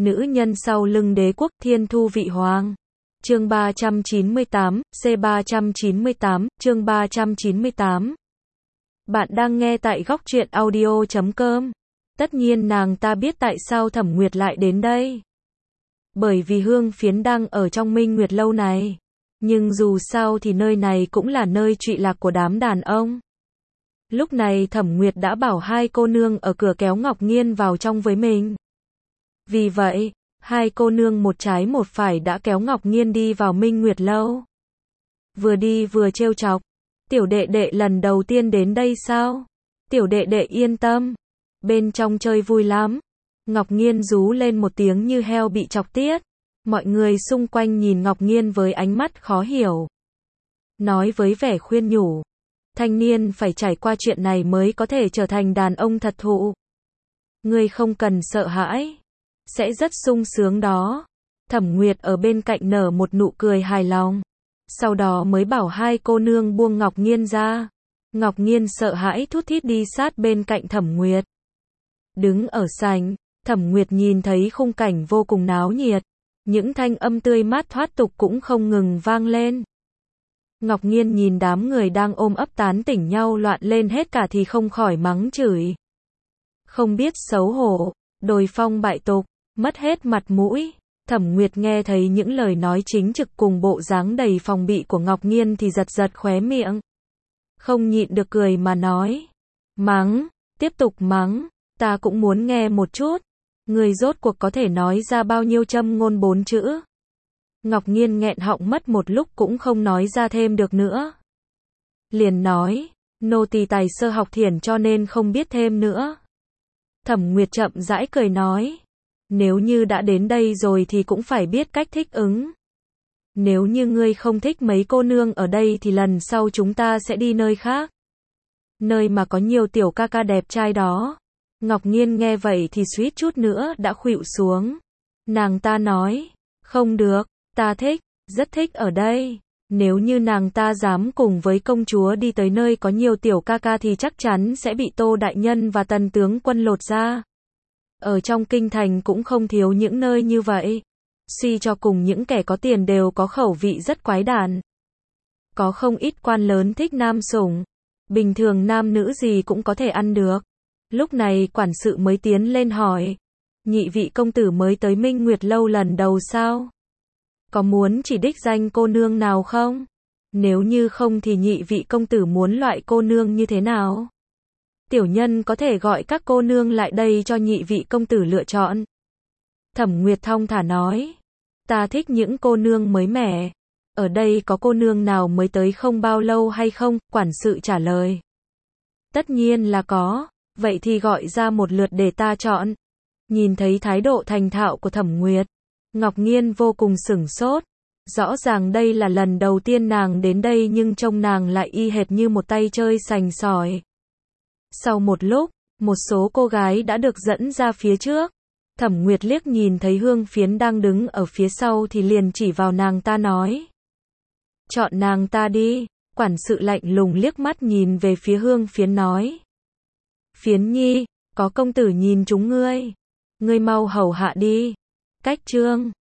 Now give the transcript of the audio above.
nữ nhân sau lưng đế quốc thiên thu vị hoàng. Chương 398, C398, chương 398. Bạn đang nghe tại góc truyện audio.com. Tất nhiên nàng ta biết tại sao Thẩm Nguyệt lại đến đây. Bởi vì Hương Phiến đang ở trong Minh Nguyệt lâu này. Nhưng dù sao thì nơi này cũng là nơi trụy lạc của đám đàn ông. Lúc này Thẩm Nguyệt đã bảo hai cô nương ở cửa kéo Ngọc Nghiên vào trong với mình. Vì vậy, hai cô nương một trái một phải đã kéo Ngọc Nghiên đi vào Minh Nguyệt lâu. Vừa đi vừa trêu chọc. Tiểu đệ đệ lần đầu tiên đến đây sao? Tiểu đệ đệ yên tâm. Bên trong chơi vui lắm. Ngọc Nghiên rú lên một tiếng như heo bị chọc tiết. Mọi người xung quanh nhìn Ngọc Nghiên với ánh mắt khó hiểu. Nói với vẻ khuyên nhủ. Thanh niên phải trải qua chuyện này mới có thể trở thành đàn ông thật thụ. Ngươi không cần sợ hãi. Sẽ rất sung sướng đó. Thẩm Nguyệt ở bên cạnh nở một nụ cười hài lòng. Sau đó mới bảo hai cô nương buông Ngọc Nghiên ra. Ngọc Nghiên sợ hãi thút thít đi sát bên cạnh Thẩm Nguyệt. Đứng ở sảnh, Thẩm Nguyệt nhìn thấy khung cảnh vô cùng náo nhiệt. Những thanh âm tươi mát thoát tục cũng không ngừng vang lên. Ngọc Nghiên nhìn đám người đang ôm ấp tán tỉnh nhau loạn lên hết cả thì không khỏi mắng chửi. Không biết xấu hổ, đồi phong bại tục, mất hết mặt mũi. Thẩm Nguyệt nghe thấy những lời nói chính trực cùng bộ dáng đầy phòng bị của Ngọc Nghiên thì giật giật khóe miệng. Không nhịn được cười mà nói. Mắng, tiếp tục mắng, ta cũng muốn nghe một chút. Người rốt cuộc có thể nói ra bao nhiêu châm ngôn 4 chữ. Ngọc Nghiên nghẹn họng mất một lúc cũng không nói ra thêm được nữa. Liền nói, nô tỳ tài sơ học thiển cho nên không biết thêm nữa. Thẩm Nguyệt chậm rãi cười nói. Nếu như đã đến đây rồi thì cũng phải biết cách thích ứng. Nếu như ngươi không thích mấy cô nương ở đây thì lần sau chúng ta sẽ đi nơi khác. Nơi mà có nhiều tiểu ca ca đẹp trai đó. Ngọc Nghiên nghe vậy thì suýt chút nữa đã khuỵu xuống. Nàng ta nói, không được, ta thích, rất thích ở đây. Nếu như nàng ta dám cùng với công chúa đi tới nơi có nhiều tiểu ca ca thì chắc chắn sẽ bị Tô Đại Nhân và Tần Tướng Quân lột ra. Ở trong kinh thành cũng không thiếu những nơi như vậy. Suy cho cùng những kẻ có tiền đều có khẩu vị rất quái đản. Có không ít quan lớn thích nam sủng. Bình thường nam nữ gì cũng có thể ăn được. Lúc này quản sự mới tiến lên hỏi. Nhị vị công tử mới tới Minh Nguyệt lâu lần đầu sao? Có muốn chỉ đích danh cô nương nào không? Nếu như không thì nhị vị công tử muốn loại cô nương như thế nào? Tiểu nhân có thể gọi các cô nương lại đây cho nhị vị công tử lựa chọn. Thẩm Nguyệt thong thả nói. Ta thích những cô nương mới mẻ. Ở đây có cô nương nào mới tới không bao lâu hay không? Quản sự trả lời. Tất nhiên là có. Vậy thì gọi ra một lượt để ta chọn. Nhìn thấy thái độ thành thạo của Thẩm Nguyệt, Ngọc Nghiên vô cùng sửng sốt. Rõ ràng đây là lần đầu tiên nàng đến đây nhưng trông nàng lại y hệt như một tay chơi sành sỏi. Sau một lúc, một số cô gái đã được dẫn ra phía trước. Thẩm Nguyệt liếc nhìn thấy Hương Phiến đang đứng ở phía sau thì liền chỉ vào nàng ta nói. Chọn nàng ta đi. Quản sự lạnh lùng liếc mắt nhìn về phía Hương Phiến nói. Phiến nhi, có công tử nhìn chúng ngươi. Ngươi mau hầu hạ đi. Cách chương